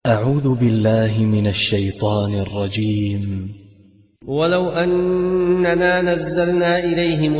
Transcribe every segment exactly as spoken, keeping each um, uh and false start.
أعوذ بالله من الشيطان الرجيم. ولو أننا نزلنا إليهم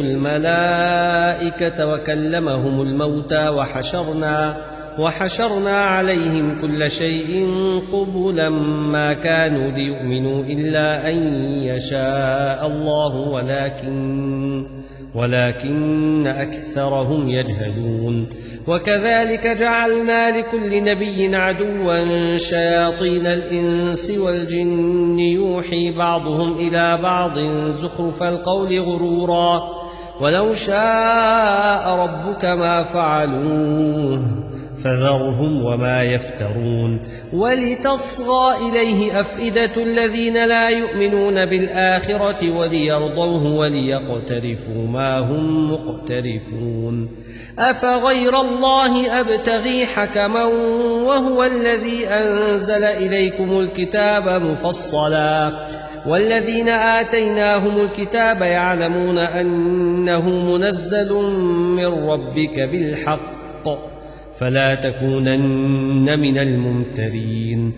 الملائكة وكلمهم الموتى وحشرنا, وحشرنا عليهم كل شيء قبلا ما كانوا ليؤمنوا إلا أن يشاء الله ولكن, ولكن أكثرهم يجهلون. وكذلك جعلنا لكل نبي عدوا شياطين الإنس والجن يوحي بعضهم إلى بعض زخرف القول غرورا ولو شاء ربك ما فعلوه فذرهم وما يفترون. ولتصغى إليه أفئدة الذين لا يؤمنون بالآخرة وليرضوه وليقترفوا ما هم مقترفون. أفغير الله أبتغي حكما وهو الذي أنزل إليكم الكتاب مفصلا والذين آتيناهم الكتاب يعلمون أنه منزل من ربك بالحق فلا تكونن من الممترين.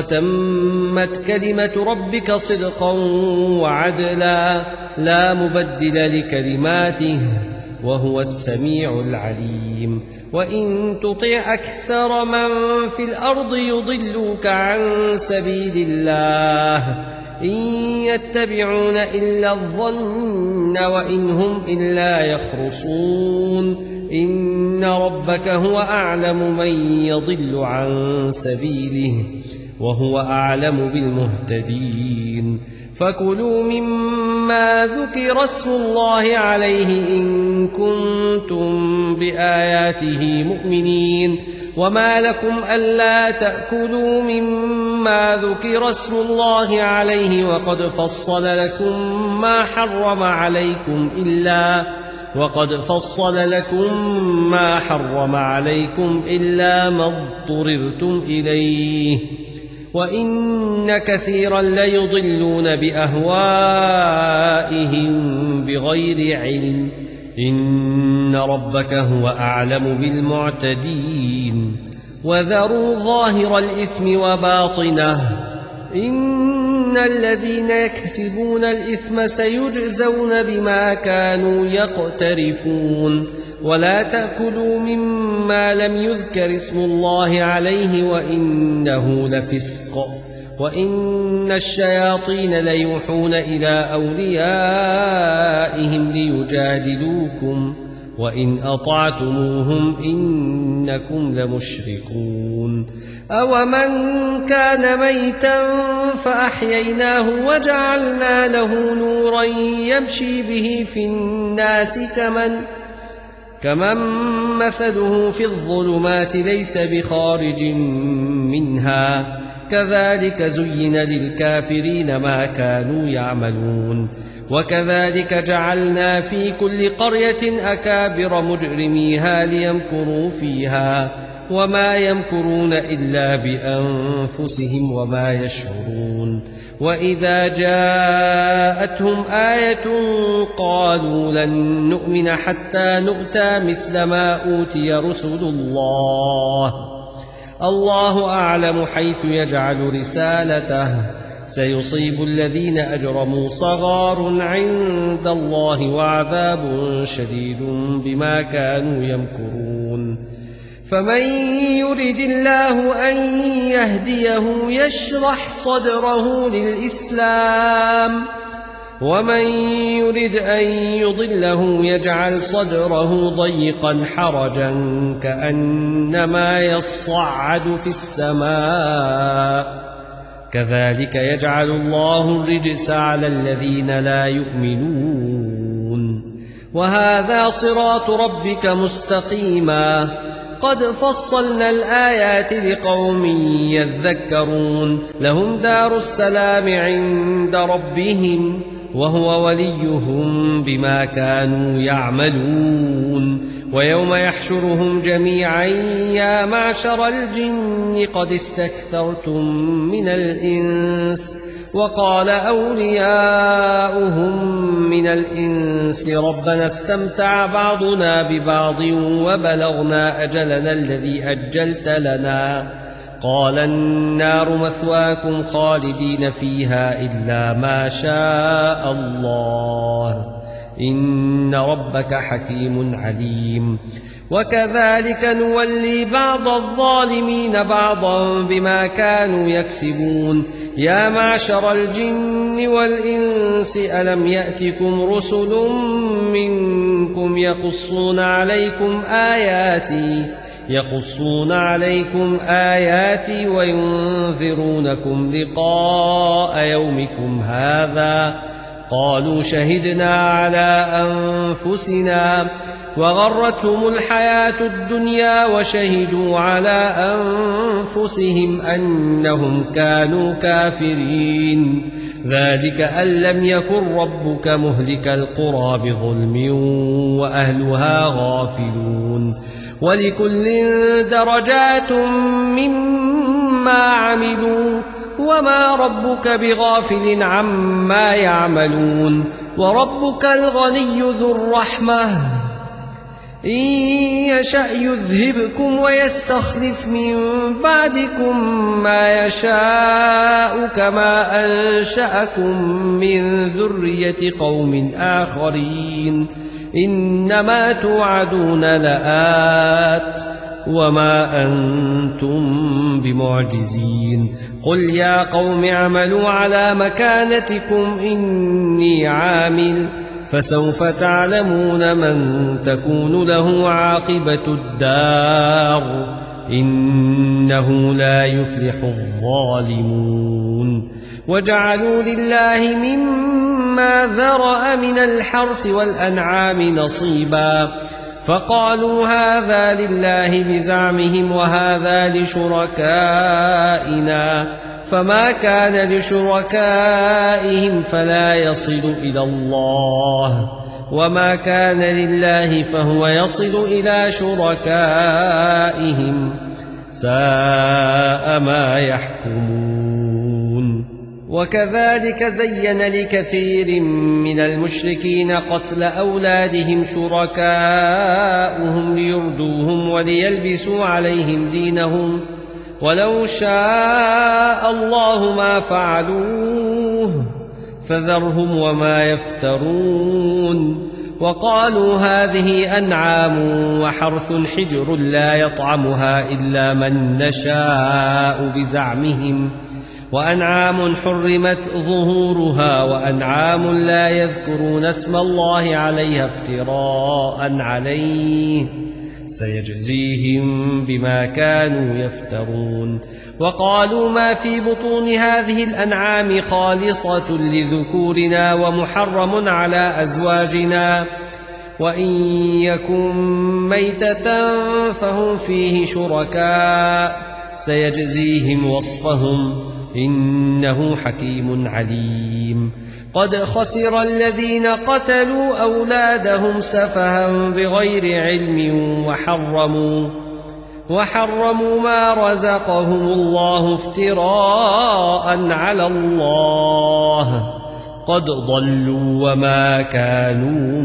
وتمت كلمة ربك صدقا وعدلا لا مبدل لكلماته وهو السميع العليم. وإن تطع أكثر من في الأرض يضلوك عن سبيل الله إن يتبعون إلا الظن وإن هم إلا يخرصون. إن ربك هو أعلم من يضل عن سبيله وهو أعلم بالمهتدين. فكلوا مما ذكر اسم الله عليه إن كنتم بآياته مؤمنين. وما لكم ألا تأكلوا مما ذكر اسم الله عليه وقد فصل لكم ما حرم عليكم إلا وقد فصل لكم ما حرم عليكم إلا ما اضطررتم إليه وإن كثيرا ليضلون بأهوائهم بغير علم إن ربك هو أعلم بالمعتدين. وذروا ظاهر الإثم وباطنه إن الذين يكسبون الإثم سيجزون بما كانوا يقترفون. ولا تأكلوا مما لم يذكر اسم الله عليه وإنه لفسق وإن الشياطين ليوحون إلى أوليائهم ليجادلوكم وإن أطعتموهم إنكم لمشركون. أومن كان ميتا فأحييناه وجعلنا له نورا يمشي به في الناس كمن كمن مثله في الظلمات ليس بخارج منها كذلك زين للكافرين ما كانوا يعملون. وكذلك جعلنا في كل قرية أكابر مجرميها ليمكروا فيها وما يمكرون إلا بأنفسهم وما يشعرون. وإذا جاءتهم آية قالوا لن نؤمن حتى نؤتى مثل ما أوتي رسل الله الله أعلم حيث يجعل رسالته سيصيب الذين أجرموا صغار عند الله وعذاب شديد بما كانوا يمكرون. فمن يرد الله أن يهديه يشرح صدره للإسلام ومن يرد أن يضله يجعل صدره ضيقا حرجا كأنما يصعد في السماء كذلك يجعل الله الرجس على الذين لا يؤمنون. وهذا صراط ربك مستقيما قد فصلنا الآيات لقوم يذكرون. لهم دار السلام عند ربهم وهو وليهم بما كانوا يعملون. ويوم يحشرهم جميعا يا معشر الجن قد استكثرتم من الإنس وقال أولياؤهم من الإنس ربنا استمتع بعضنا ببعض وبلغنا أجلنا الذي أجلت لنا قال النار مثواكم خالدين فيها إلا ما شاء الله إن ربك حكيم عليم وكذلك نولي بعض الظالمين بعضا بما كانوا يكسبون يا معشر الجن والإنس ألم يأتكم رسل منكم يقصون عليكم آياتي يقصون عليكم آياتي وينذرونكم لقاء يومكم هذا قالوا شهدنا على أنفسنا وغرتهم الحياة الدنيا وشهدوا على أنفسهم أنهم كانوا كافرين ذلك أن لم يكن ربك مهلك القرى بظلم وأهلها غافلون ولكل درجات مما عملوا وما ربك بغافل عما يعملون وربك الغني ذو الرحمة إن يشأ يذهبكم ويستخلف من بعدكم ما يشاء كما أنشأكم من ذرية قوم آخرين إنما توعدون لآت وما أنتم بمعجزين قل يا قوم اعملوا على مكانتكم إني عامل فسوف تعلمون من تكون له عاقبة الدار إنه لا يفلح الظالمون وجعلوا لله مما ذرأ من الحرث والأنعام نصيبا فقالوا هذا لله بزعمهم وهذا لشركائنا فما كان لشركائهم فلا يصل إلى الله وما كان لله فهو يصل إلى شركائهم ساء ما يحكمون وكذلك زين لكثير من المشركين قتل أولادهم شركاؤهم ليردوهم وليلبسوا عليهم دينهم ولو شاء الله ما فعلوه فذرهم وما يفترون وقالوا هذه أنعام وحرث حجر لا يطعمها إلا من نشاء بزعمهم وأنعام حرمت ظهورها وأنعام لا يذكرون اسم الله عليها افتراء عليه سيجزيهم بما كانوا يفترون وقالوا ما في بطون هذه الأنعام خالصة لذكورنا ومحرم على أزواجنا وإن يكن ميتة فهم فيه شركاء سيجزيهم وصفهم إنه حكيم عليم قد خسر الذين قتلوا أولادهم سفها بغير علم وحرموا وحرموا ما رزقهم الله افتراء على الله قد ضلوا وما كانوا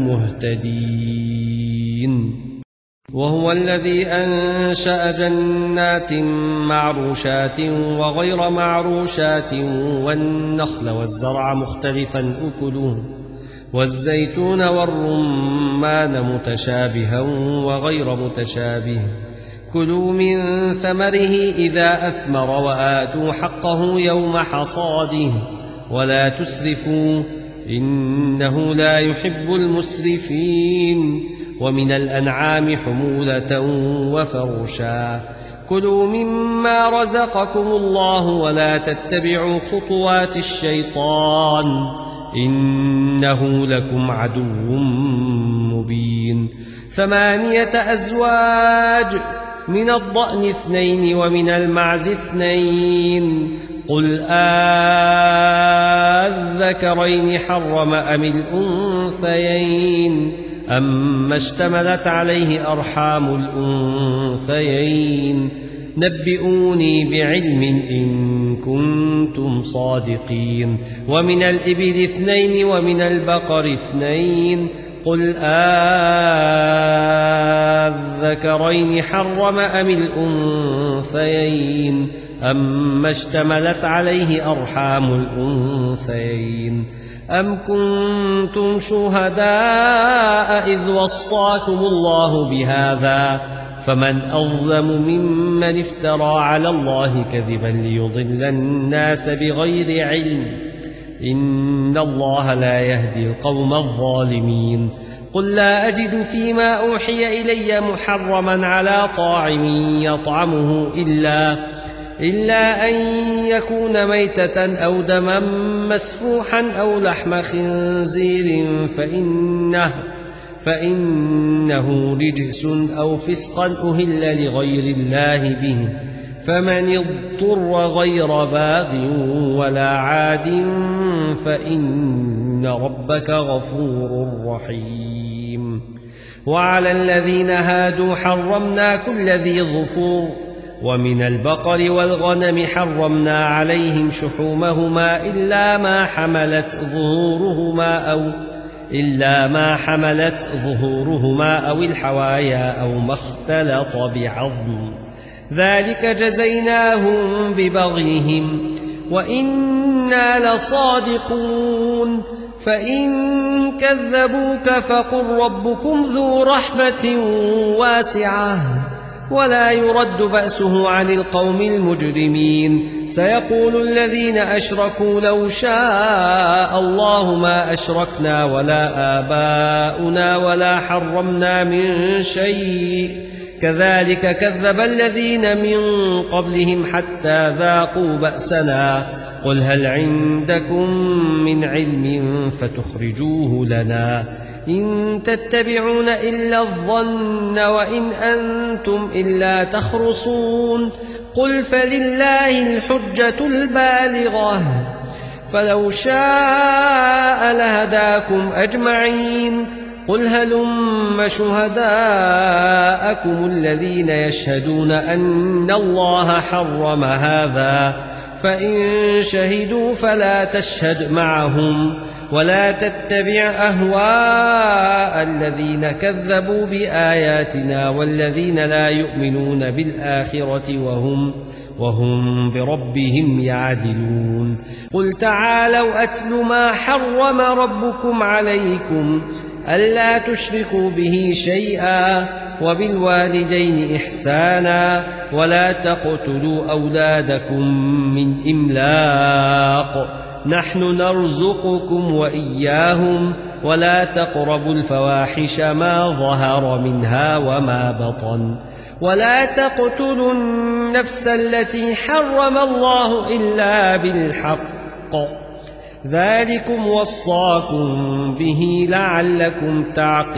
مهتدين وهو الذي أنشأ جنات معروشات وغير معروشات والنخل والزرع مختلفا أكله والزيتون والرمان متشابها وغير متشابه كلوا من ثمره إذا أثمر وآتوا حقه يوم حصاده ولا تسرفوا إنه لا يحب المسرفين ومن الأنعام حمولة وفرشا كلوا مما رزقكم الله ولا تتبعوا خطوات الشيطان إنه لكم عدو مبين ثمانية أزواج من الضأن اثنين ومن المعز اثنين قل آذكرين حرم أم الأنثيين أما اشتملت عليه أرحام الأنثيين نبئوني بعلم إن كنتم صادقين ومن الإبل اثنين ومن البقر اثنين قل آذكرين حرم أم الأنثيين أما اشتملت عليه أرحام الأنثيين أم كنتم شهداء إذ وصاكم الله بهذا فمن أظلم ممن افترى على الله كذبا ليضل الناس بغير علم إن الله لا يهدي القوم الظالمين قل لا أجد فيما أوحي إلي محرما على طاعم يطعمه إلا إلا أن يكون ميتة أو دما مسفوحا أو لحم خنزير فإنه, فإنه رجس أو فسقا أهل لغير الله به فمن اضطر غير باغ ولا عاد فإن ربك غفور رحيم وعلى الذين هادوا حرمنا كل ذي ظفور ومن البقر والغنم حرمنا عليهم شحومهما إلا ما حملت ظهورهما أو إلا ما حملت ظهورهما أو الحوايا أو ما اختلط بعظم ذلك جزيناهم ببغيهم وإنا لصادقون فإن كذبوك فقل ربكم ذو رحمة واسعة ولا يرد بأسه عن القوم المجرمين سيقول الذين أشركوا لو شاء الله ما أشركنا ولا آباؤنا ولا حرمنا من شيء كذلك كذب الذين من قبلهم حتى ذاقوا بأسنا قل هل عندكم من علم فتخرجوه لنا إن تتبعون إلا الظن وإن أنتم إلا تخرصون قل فلله الحجة البالغة فلو شاء لهداكم أجمعين قل هلم شهداءكم الذين يشهدون أن الله حرم هذا فإن شهدوا فلا تشهد معهم ولا تتبع أهواء الذين كذبوا بآياتنا والذين لا يؤمنون بالآخرة وهم, وهم بربهم يعدلون قل تعالوا أتل ما حرم ربكم عليكم ألا تشركوا به شيئا وبالوالدين إحسانا ولا تقتلوا أولادكم من إملاق نحن نرزقكم وإياهم ولا تقربوا الفواحش ما ظهر منها وما بطن ولا تقتلوا النفس التي حرم الله إلا بالحق ذلكم وصاكم به لعلكم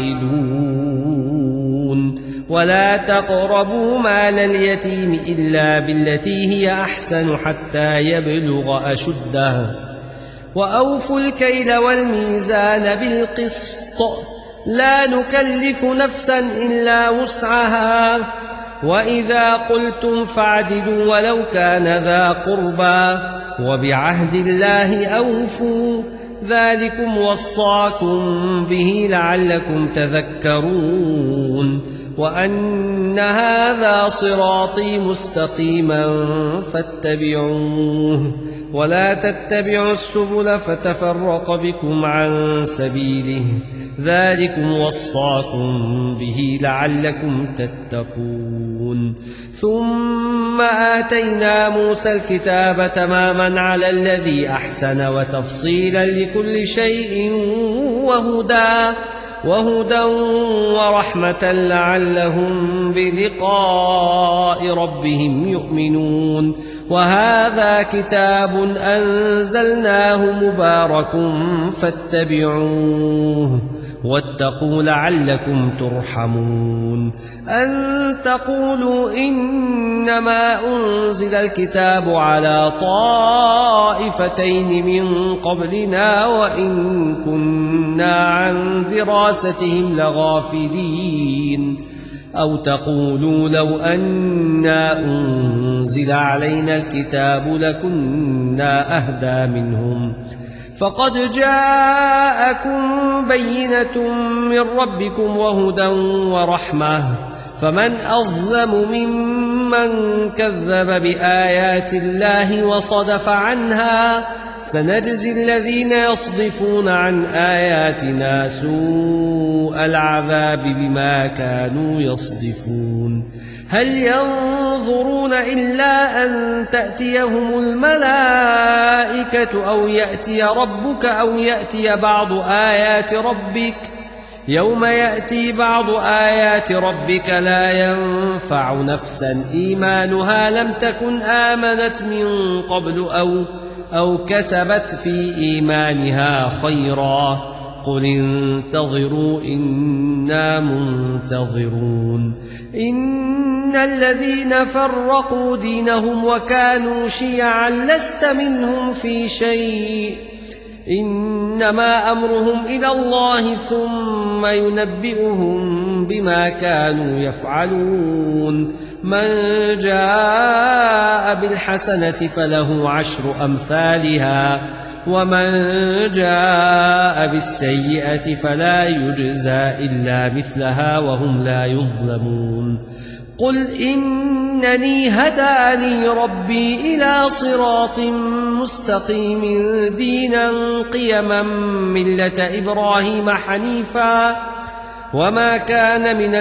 تعقلون ولا تقربوا مال اليتيم إلا بالتي هي أحسن حتى يبلغ أشده وأوفوا الكيل والميزان بالقسط لا نكلف نفسا إلا وسعها وإذا قلتم فاعدلوا ولو كان ذا قربى وبعهد الله أوفوا ذلكم وصاكم به لعلكم تذكرون وأن هذا صراطي مستقيما فاتبعوه ولا تتبعوا السبل فتفرق بكم عن سبيله ذلكم وصاكم به لعلكم تتقون ثم آتينا موسى الكتاب تماما على الذي أحسن وتفصيلا لكل شيء وهدى وهدى ورحمة لعلهم بلقاء ربهم يؤمنون وهذا كتاب أنزلناه مبارك فاتبعوه واتقوا لعلكم ترحمون أن تقولوا إنما أنزل الكتاب على طائفتين من قبلنا وإن كنا عن دراستهم لغافلين أو تقولوا لو أنا أنزل علينا الكتاب لكنا أهدى منهم فقد جاءكم بينة من ربكم وهدى ورحمة فمن أظلم ممن كذب بآيات الله وصدف عنها سنجزي الذين يصدفون عن آياتنا سوء العذاب بما كانوا يصدفون هل ينظرون إلا أن تأتيهم الملائكة أو يأتي ربك أو يأتي بعض آيات ربك يوم يأتي بعض آيات ربك لا ينفع نفسا إيمانها لم تكن آمنت من قبل أو, أو كسبت في إيمانها خيرا قل انتظروا إنا منتظرون إن الذين فرقوا دينهم وكانوا شيعا لست منهم في شيء إنما أمرهم إلى الله ثم ينبئهم بما كانوا يفعلون من جاء بالحسنة فله عشر أمثالها ومن جاء بالسيئة فلا يجزى إلا مثلها وهم لا يظلمون قل إنني هداني ربي إلى صراط مستقيم دينا قيما ملة إبراهيم حنيفا وما كان من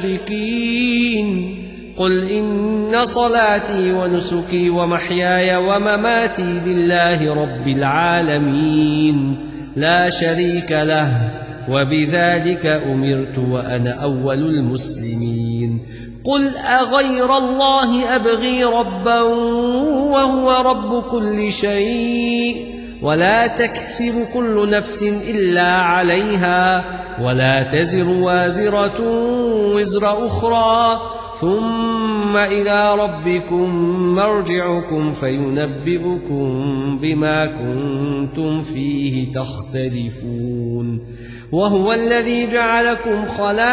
المشركين قل إن صلاتي ونسكي ومحياي ومماتي لله رب العالمين لا شريك له وبذلك أمرت وأنا أول المسلمين قل أغير الله أبغي ربا وهو رب كل شيء ولا تكسب كل نفس إلا عليها ولا تزر وازرة وزر أخرى ثم إلى ربكم مرجعكم فينبئكم بما كنتم فيه تختلفون وهو الذي جعلكم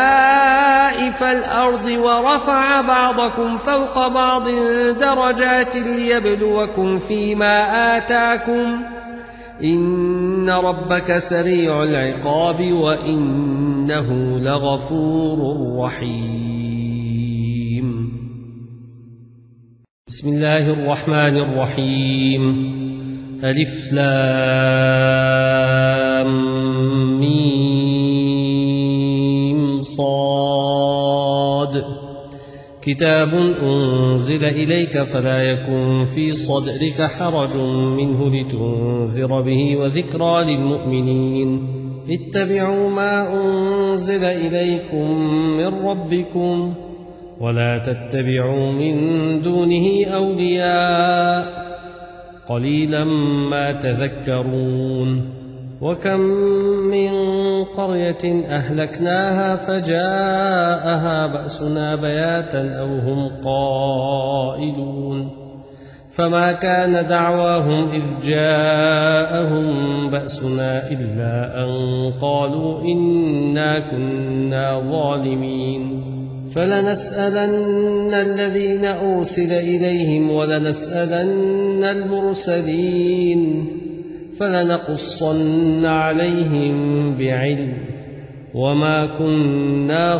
خلائف الأرض ورفع بعضكم فوق بعض درجات ليبلوكم فيما آتاكم إن ربك سريع العقاب وإنه لغفور رحيم بسم الله الرحمن الرحيم ألف لام ميم صاد كتاب أنزل إليك فلا يكن في صدرك حرج منه لتنذر به وذكرى للمؤمنين اتبعوا ما أنزل إليكم من ربكم ولا تتبعوا من دونه أولياء قليلا ما تذكرون وكم من قرية أهلكناها فجاءها بأسنا بياتا أو هم قائلون فما كان دعواهم إذ جاءهم بأسنا إلا أن قالوا إنا كنا ظالمين فلنسألن الذين أرسل إليهم ولنسألن المرسلين فلنقصن عليهم بعلم وما كنا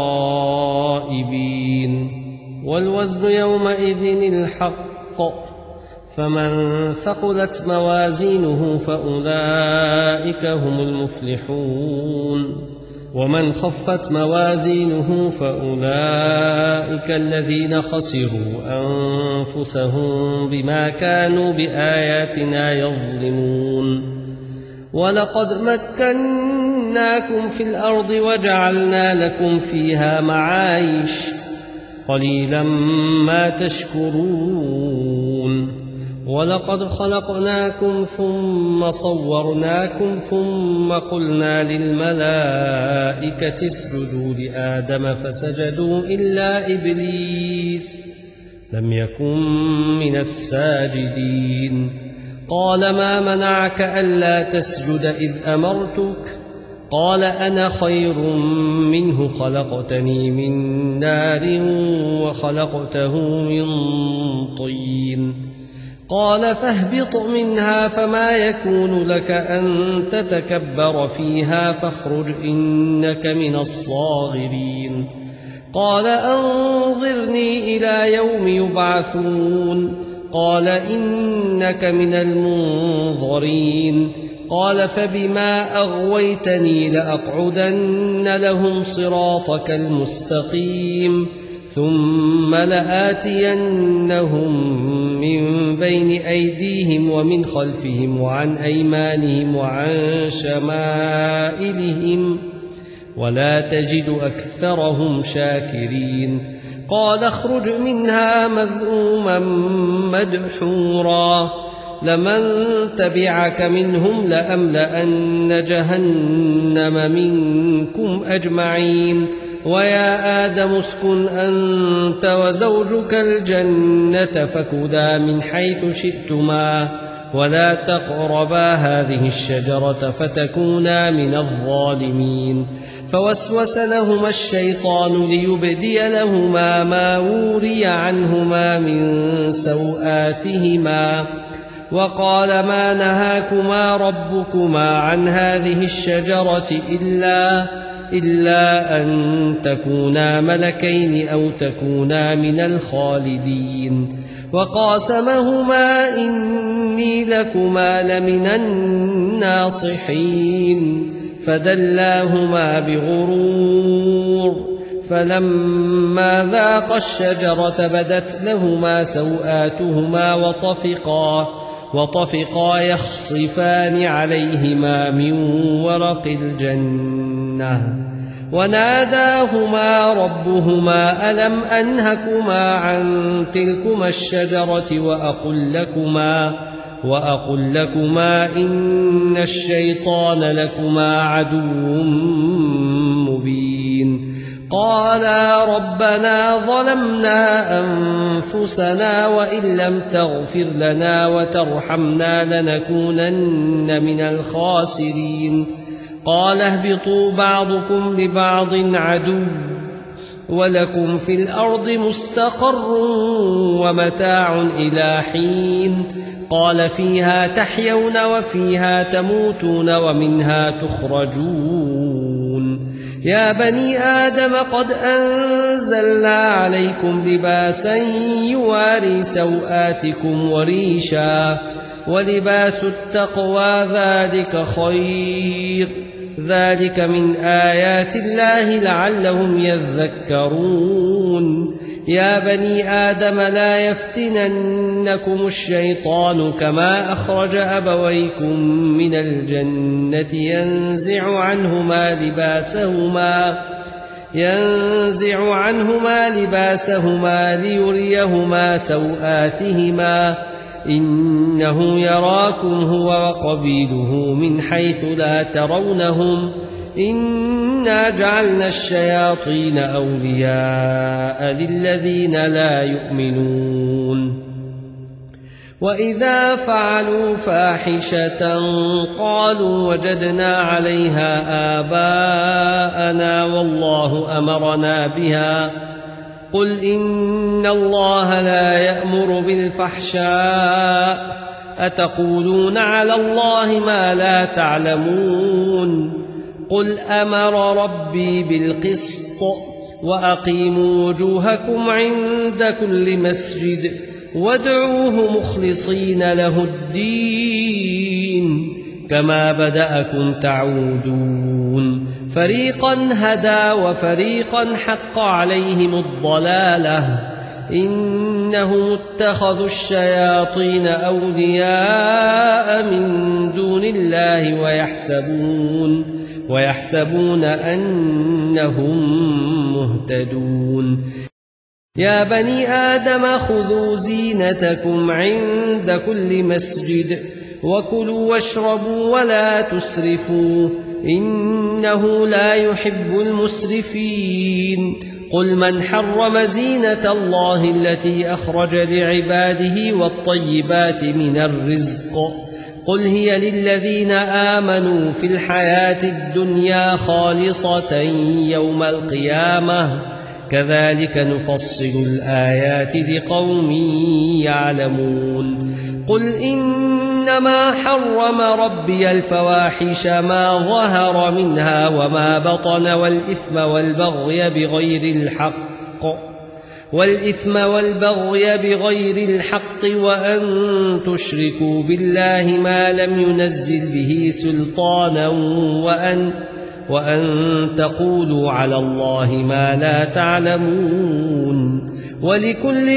غائبين والوزن يومئذ الحق فمن ثقلت موازينه فأولئك هم المفلحون ومن خفت موازينه فأولئك الذين خسروا أنفسهم بما كانوا بآياتنا يظلمون ولقد مكناكم في الأرض وجعلنا لكم فيها معايش قليلا ما تشكرون ولقد خلقناكم ثم صورناكم ثم قلنا للملائكة اسجدوا لآدم فسجدوا إلا إبليس لم يكن من الساجدين قال ما منعك ألا تسجد إذ أمرتك قال أنا خير منه خلقتني من نار وخلقته من طين قال فاهبط منها فما يكون لك أن تتكبر فيها فاخرج إنك من الصاغرين قال أنظرني إلى يوم يبعثون قال إنك من المنظرين قال فبما أغويتني لأقعدن لهم صراطك المستقيم ثم لآتينهم من بين أيديهم ومن خلفهم وعن أيمانهم وعن شمائلهم ولا تجد أكثرهم شاكرين قال اخرج منها مذءوما مدحورا لمن تبعك منهم لأملأن جهنم منكم أجمعين ويا آدم اسكن أنت وزوجك الجنة فكلا من حيث شئتما ولا تقربا هذه الشجرة فتكونا من الظالمين فوسوس لهما الشيطان ليبدي لهما ما وري عنهما من سوآتهما وقال ما نهاكما ربكما عن هذه الشجرة إلا إلا أن تكونا ملكين أو تكونا من الخالدين وقاسمهما إني لكما لمن الناصحين فدلاهما بغرور فلما ذاقا الشجرة بدت لهما سوآتهما وطفقا وطفقا يخصفان عليهما من ورق الجنة وناداهما ربهما ألم أنهكما عن تلكما الشجرة وأقل لكما وأقل لكما إن الشيطان لكما عدو مبين قالا ربنا ظلمنا أنفسنا وإن لم تغفر لنا وترحمنا لنكونن من الخاسرين قال اهبطوا بعضكم لبعض عدو ولكم في الأرض مستقر ومتاع إلى حين قال فيها تحيون وفيها تموتون ومنها تخرجون يا بني آدم قد أنزلنا عليكم لباسا يواري سوآتكم وريشا ولباس التقوى ذلك خير ذلك من آيات الله لعلهم يذكرون يا بني آدم لا يفتننكم الشيطان كما أخرج أبويكم من الجنة ينزع عنهما لباسهما ينزع عنهما لباسهما ليريهما سوآتهما إنه يراكم هو وقبيله من حيث لا ترونهم إنا جعلنا الشياطين أولياء للذين لا يؤمنون وإذا فعلوا فاحشة قالوا وجدنا عليها آباءنا والله أمرنا بها قل إن الله لا يأمر بالفحشاء أتقولون على الله ما لا تعلمون قل أمر ربي بالقسط وأقيموا وجوهكم عند كل مسجد وادعوه مخلصين له الدين كما بدأكم تعودون فريقا هدى وفريقا حق عليهم الضلالة إنهم اتخذوا الشياطين أولياء من دون الله ويحسبون ويحسبون أنهم مهتدون يا بني آدم خذوا زينتكم عند كل مسجد وكلوا واشربوا ولا تسرفوا إنه لا يحب المسرفين قل من حرم زينة الله التي أخرج لعباده والطيبات من الرزق قل هي للذين آمنوا في الحياة الدنيا خالصة يوم القيامة كذلك نفصل الآيات لقوم يعلمون قل إنما حرم ربي الفواحش ما ظهر منها وما بطن والإثم والبغي بغير الحق والإثم والبغي بغير الحق وأن تشركوا بالله ما لم ينزل به سلطانا وأن وأن تقولوا على الله ما لا تعلمون ولكل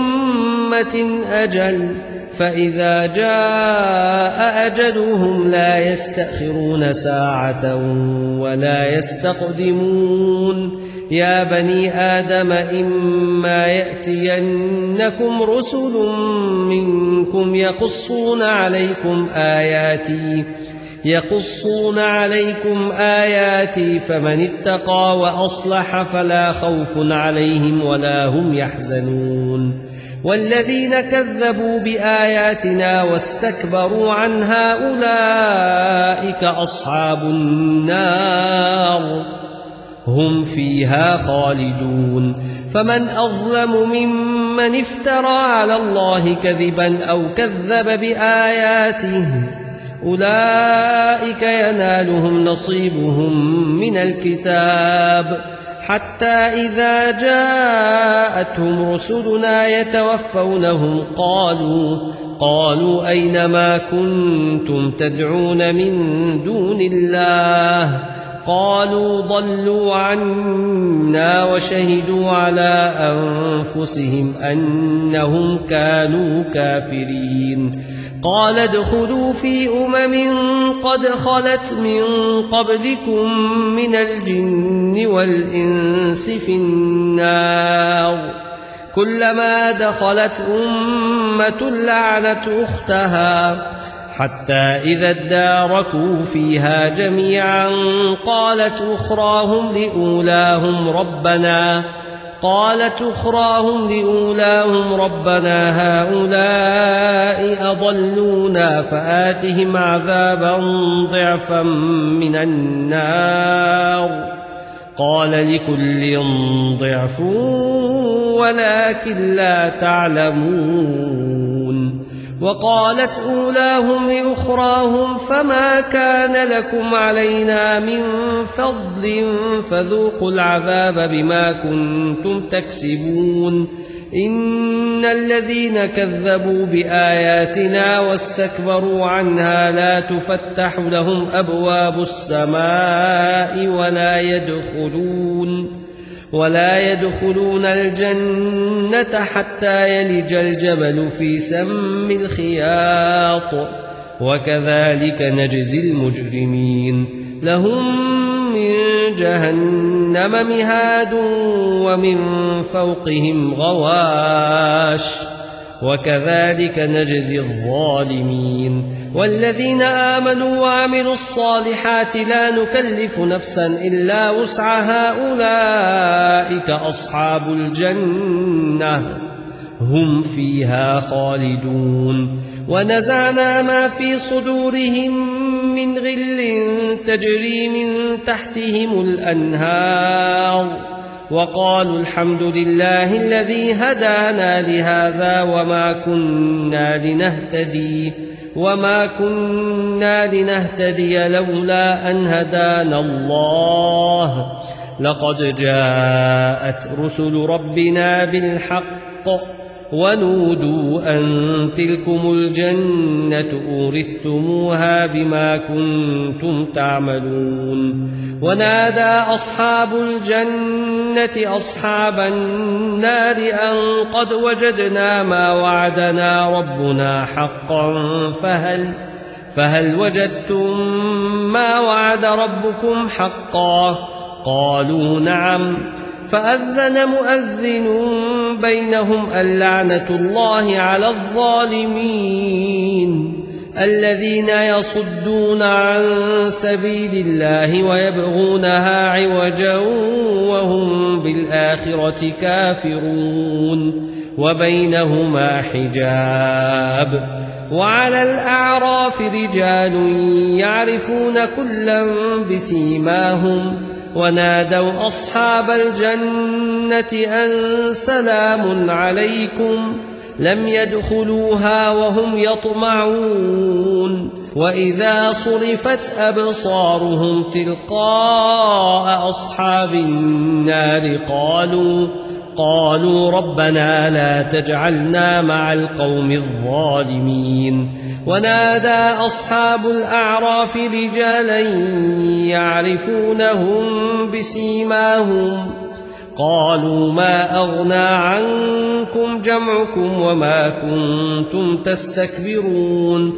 أمة أجل فإذا جاء أجلهم لا يستأخرون ساعة ولا يستقدمون يا بني آدم إما يأتينكم رسل منكم يقصون عليكم آياتي يقصون عليكم آياتي فمن اتقى وأصلح فلا خوف عليهم ولا هم يحزنون والذين كذبوا بآياتنا واستكبروا عنها أولئك أصحاب النار هم فيها خالدون فمن أظلم ممن افترى على الله كذبا أو كذب بآياته أولئك ينالهم نصيبهم من الكتاب حتى إذا جاءتهم رسلنا يتوفونهم قالوا قالوا أين ما كنتم تدعون من دون الله قالوا ضلوا عنا وشهدوا على أنفسهم أنهم كانوا كافرين قال ادخلوا في أمم قد خلت من قبلكم من الجن والإنس في النار كلما دخلت أمة لعنت أختها حتى إذا اداركوا فيها جميعا قالت أخراهم لأولاهم ربنا قالت أخراهم لأولاهم ربنا هؤلاء أضلونا فآتهم عذابا ضعفا من النار قال لكل ضعف ولكن لا تعلمون وقالت أولاهم لأخراهم فما كان لكم علينا من فضل فذوقوا العذاب بما كنتم تكسبون إن الذين كذبوا بآياتنا واستكبروا عنها لا تفتح لهم أبواب السماء ولا يدخلون ولا يدخلون الجنة حتى يلج الجبل في سم الخياط وكذلك نجزي المجرمين لهم من جهنم مهاد ومن فوقهم غواش وكذلك نجزي الظالمين والذين آمنوا وعملوا الصالحات لا نكلف نفسا إلا وسعها أولئك أصحاب الجنة هم فيها خالدون ونزعنا ما في صدورهم من غل تجري من تحتهم الأنهار وقالوا الحمد لله الذي هدانا لهذا وما كنا لنهتدي وما كنا لنهتدي لولا أن هدانا الله لقد جاءت رسل ربنا بالحق ونودوا أن تلكم الجنة أورثتموها بما كنتم تعملون ونادى أصحاب الجنة أصحاب النار أن قد وجدنا ما وعدنا ربنا حقا فهل فهل وجدتم ما وعد ربكم حقا قالوا نعم فأذن مؤذن بينهم اللعنة الله على الظالمين الذين يصدون عن سبيل الله ويبغونها عوجا وهم بالآخرة كافرون وبينهما حجاب وعلى الأعراف رجال يعرفون كلا بسيماهم ونادوا أصحاب الجنة أن سلام عليكم لم يدخلوها وهم يطمعون وإذا صرفت أبصارهم تلقاء أصحاب النار قالوا قالوا ربنا لا تجعلنا مع القوم الظالمين ونادى أصحاب الأعراف رجالا يعرفونهم بسيماهم قالوا ما أغنى عنكم جمعكم وما كنتم تستكبرون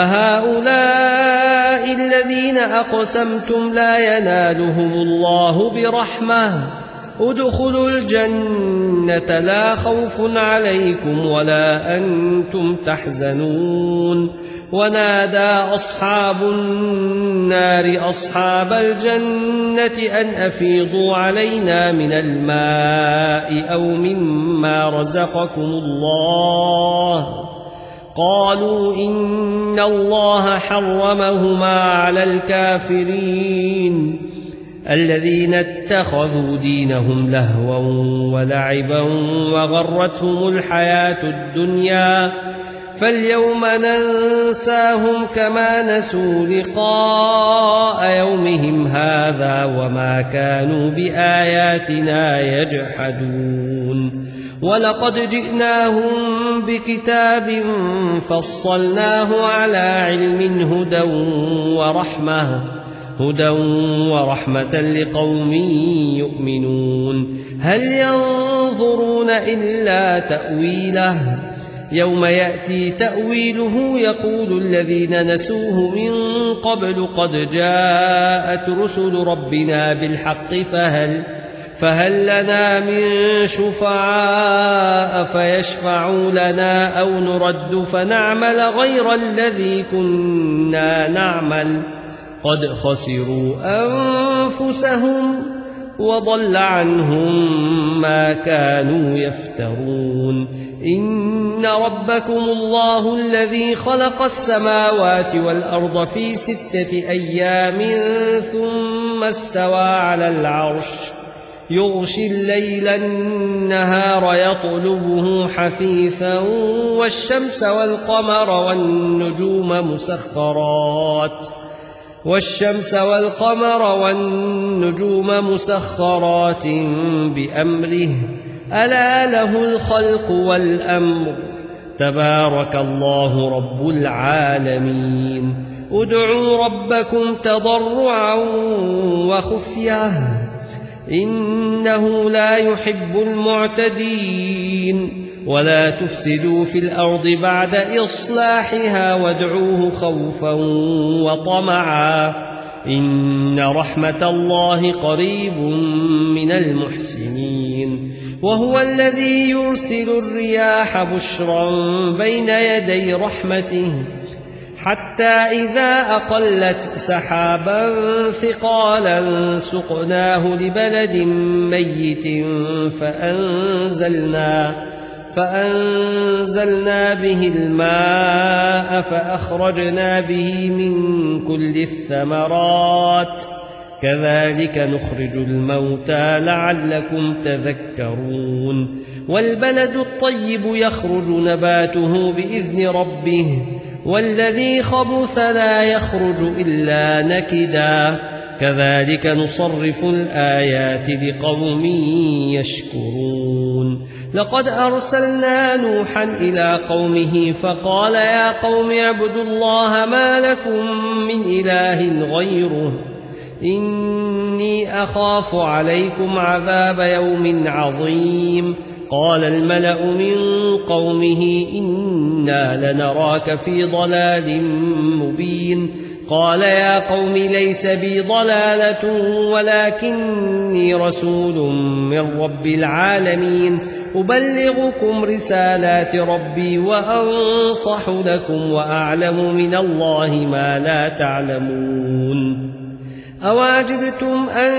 أهؤلاء الذين أقسمتم لا ينالهم الله برحمة ادخلوا الجنة لا خوف عليكم ولا أنتم تحزنون ونادى أصحاب النار أصحاب الجنة أن أفيضوا علينا من الماء أو مما رزقكم الله قالوا إن الله حرمهما على الكافرين الذين اتخذوا دينهم لهوا ولعبا وغرتهم الحياة الدنيا فاليوم ننساهم كما نسوا لقاء يومهم هذا وما كانوا بآياتنا يجحدون ولقد جئناهم بكتاب فصلناه على علم هدى ورحمة هدى ورحمة لقوم يؤمنون هل ينظرون إلا تأويله يوم يأتي تأويله يقول الذين نسوه من قبل قد جاءت رسل ربنا بالحق فهل فهل لنا من شفعاء فيشفعوا لنا أو نرد فنعمل غير الذي كنا نعمل قد خسروا أنفسهم وضل عنهم ما كانوا يفترون إن ربكم الله الذي خلق السماوات والأرض في ستة أيام ثم استوى على العرش يغشي الليل النهار يطلبه حثيثا والشمس والقمر والنجوم مسخرات والشمس والقمر والنجوم مسخرات بأمره ألا له الخلق والأمر تبارك الله رب العالمين ادعوا ربكم تضرعا وخفية إنه لا يحب المعتدين ولا تفسدوا في الأرض بعد إصلاحها وادعوه خوفا وطمعا إن رحمة الله قريب من المحسنين وهو الذي يرسل الرياح بشرا بين يدي رحمته حتى إذا أقلت سحابا ثقالا سقناه لبلد ميت فأنزلنا فأنزلنا به الماء فأخرجنا به من كل الثمرات كذلك نخرج الموتى لعلكم تذكرون والبلد الطيب يخرج نباته بإذن ربه والذي خبث لا يخرج إلا نكدا كذلك نصرف الآيات لقوم يشكرون لقد أرسلنا نوحا إلى قومه فقال يا قوم اعبدوا الله ما لكم من إله غيره إني أخاف عليكم عذاب يوم عظيم قال الملأ من قومه إنا لنراك في ضلال مبين قال يا قوم ليس بي ضلالة ولكني رسول من رب العالمين أبلغكم رسالات ربي وأنصح لكم وأعلم من الله ما لا تعلمون أواجبتم أن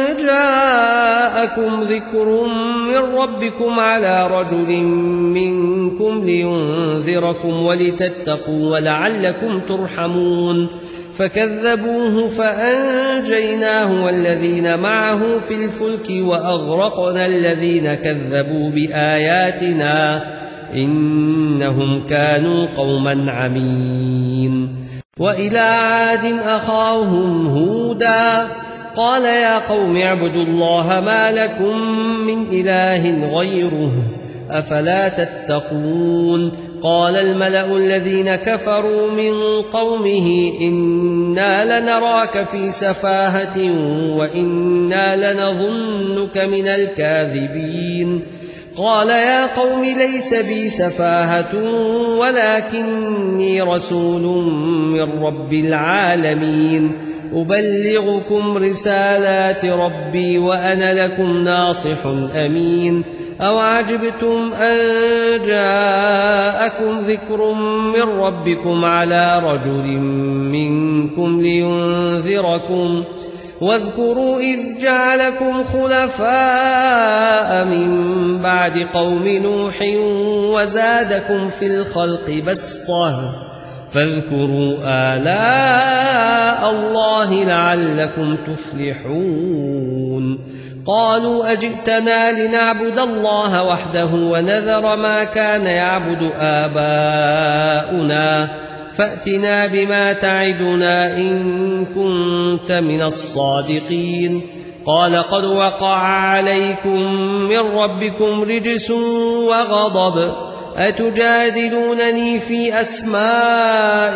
جاءكم ذكر من ربكم على رجل منكم لينذركم ولتتقوا ولعلكم ترحمون فكذبوه فأنجيناه والذين معه في الفلك وأغرقنا الذين كذبوا بآياتنا إنهم كانوا قوما عمين وإلى عاد أخاهم هودا قال يا قوم اعبدوا الله ما لكم من إله غيره أفلا تتقون قال الملأ الذين كفروا من قومه إنا لنراك في سفاهة وإنا لنظنك من الكاذبين قال يا قوم ليس بي سفاهة ولكني رسول من رب العالمين أبلغكم رسالات ربي وأنا لكم ناصح أمين أو عجبتم أن جاءكم ذكر من ربكم على رجل منكم لينذركم واذكروا إذ جعلكم خلفاء من بعد قوم نوح وزادكم في الخلق بسطة فاذكروا آلاء الله لعلكم تفلحون قالوا أجئتنا لنعبد الله وحده ونذر ما كان يعبد آباؤنا فأتنا بما تعدنا إن كنت من الصادقين قال قد وقع عليكم من ربكم رجس وغضب أتجادلونني في أسماء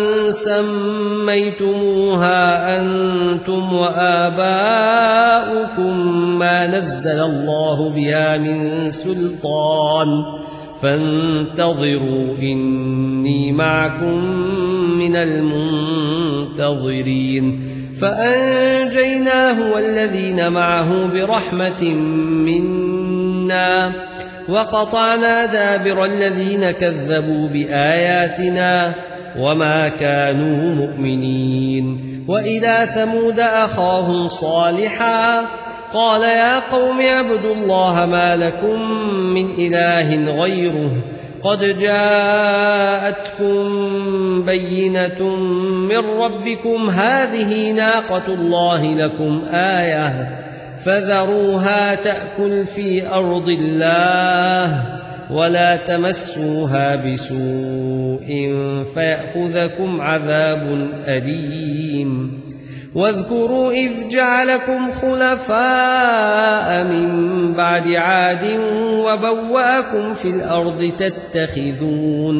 سميتموها أنتم وآباؤكم ما نزل الله بها من سلطان فانتظروا إني معكم من المنتظرين فأنجيناه والذين معه برحمة منا وقطعنا دابر الذين كذبوا بآياتنا وما كانوا مؤمنين وإلى ثمود أخاهم صالحا قال يا قوم اعبدوا الله ما لكم من إله غيره قد جاءتكم بينة من ربكم هذه ناقة الله لكم آية فذروها تأكل في أرض الله ولا تمسوها بسوء فيأخذكم عذاب أليم واذكروا إذ جعلكم خلفاء من بعد عاد وبوأكم في الأرض تتخذون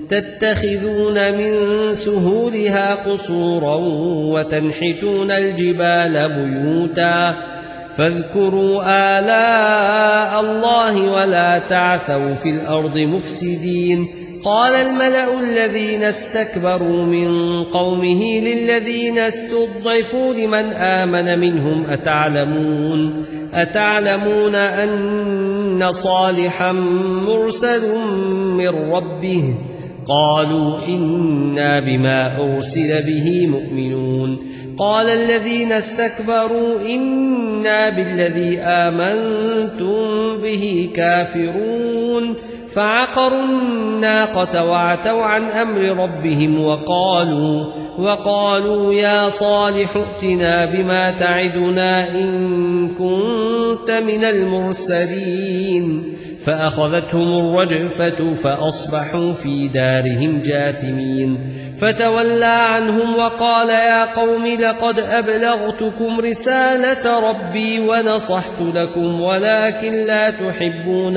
تتخذون من سهولها قصورا وتنحتون الجبال بيوتا فاذكروا آلاء الله ولا تعثوا في الأرض مفسدين قال الملأ الذين استكبروا من قومه للذين استضعفوا لمن آمن منهم أتعلمون أتعلمون أن صالحا مرسل من ربه قالوا إنا بما أرسل به مؤمنون قال الذين استكبروا إنا بالذي آمنتم به كافرون فعقروا الناقة وعتوا عن أمر ربهم وقالوا وقالوا يا صالح ائتنا بما تعدنا إن كنت من المرسلين فأخذتهم الرجفة فأصبحوا في دارهم جاثمين فتولى عنهم وقال يا قوم لقد أبلغتكم رسالة ربي ونصحت لكم ولكن لا تحبون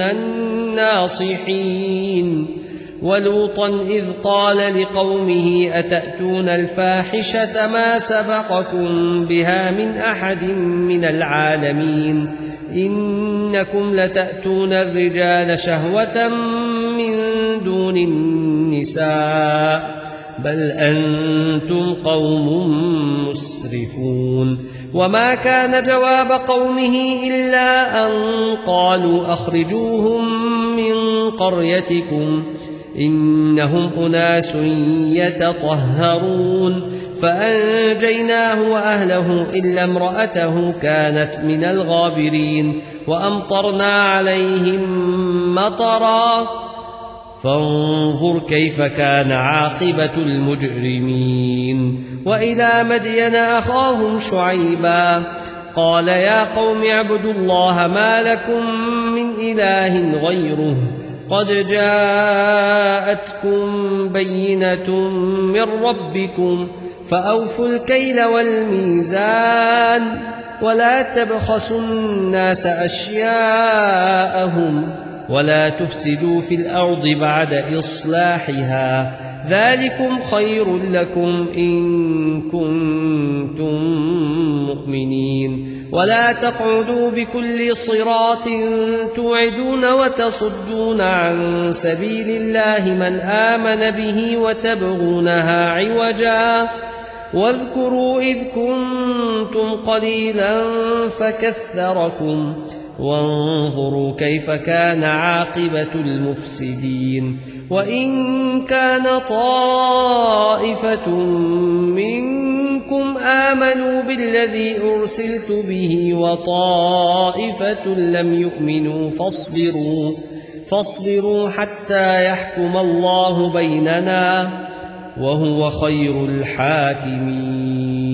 الناصحين ولوطا إذ قال لقومه أتأتون الفاحشة ما سبقكم بها من أحد من العالمين إنكم لتأتون الرجال شهوة من دون النساء بل أنتم قوم مسرفون وما كان جواب قومه إلا أن قالوا أخرجوهم من قريتكم إنهم أناس يتطهرون فأنجيناه وأهله إلا امرأته كانت من الغابرين وأمطرنا عليهم مطرا فانظر كيف كان عاقبة المجرمين وإلى مدين أخاهم شعيبا قال يا قوم اعبدوا الله ما لكم من إله غيره قد جاءتكم بينة من ربكم فأوفوا الكيل والميزان ولا تبخسوا الناس أشياءهم ولا تفسدوا في الأرض بعد إصلاحها ذلكم خير لكم إن كنتم مؤمنين ولا تقعدوا بكل صراط توعدون وتصدون عن سبيل الله من آمن به وتبغونها عوجا واذكروا إذ كنتم قليلا فكثركم وانظروا كيف كان عاقبة المفسدين وإن كان طائفة منكم آمنوا بالذي أرسلت به وطائفة لم يؤمنوا فاصبروا فاصبروا حتى يحكم الله بيننا وهو خير الحاكمين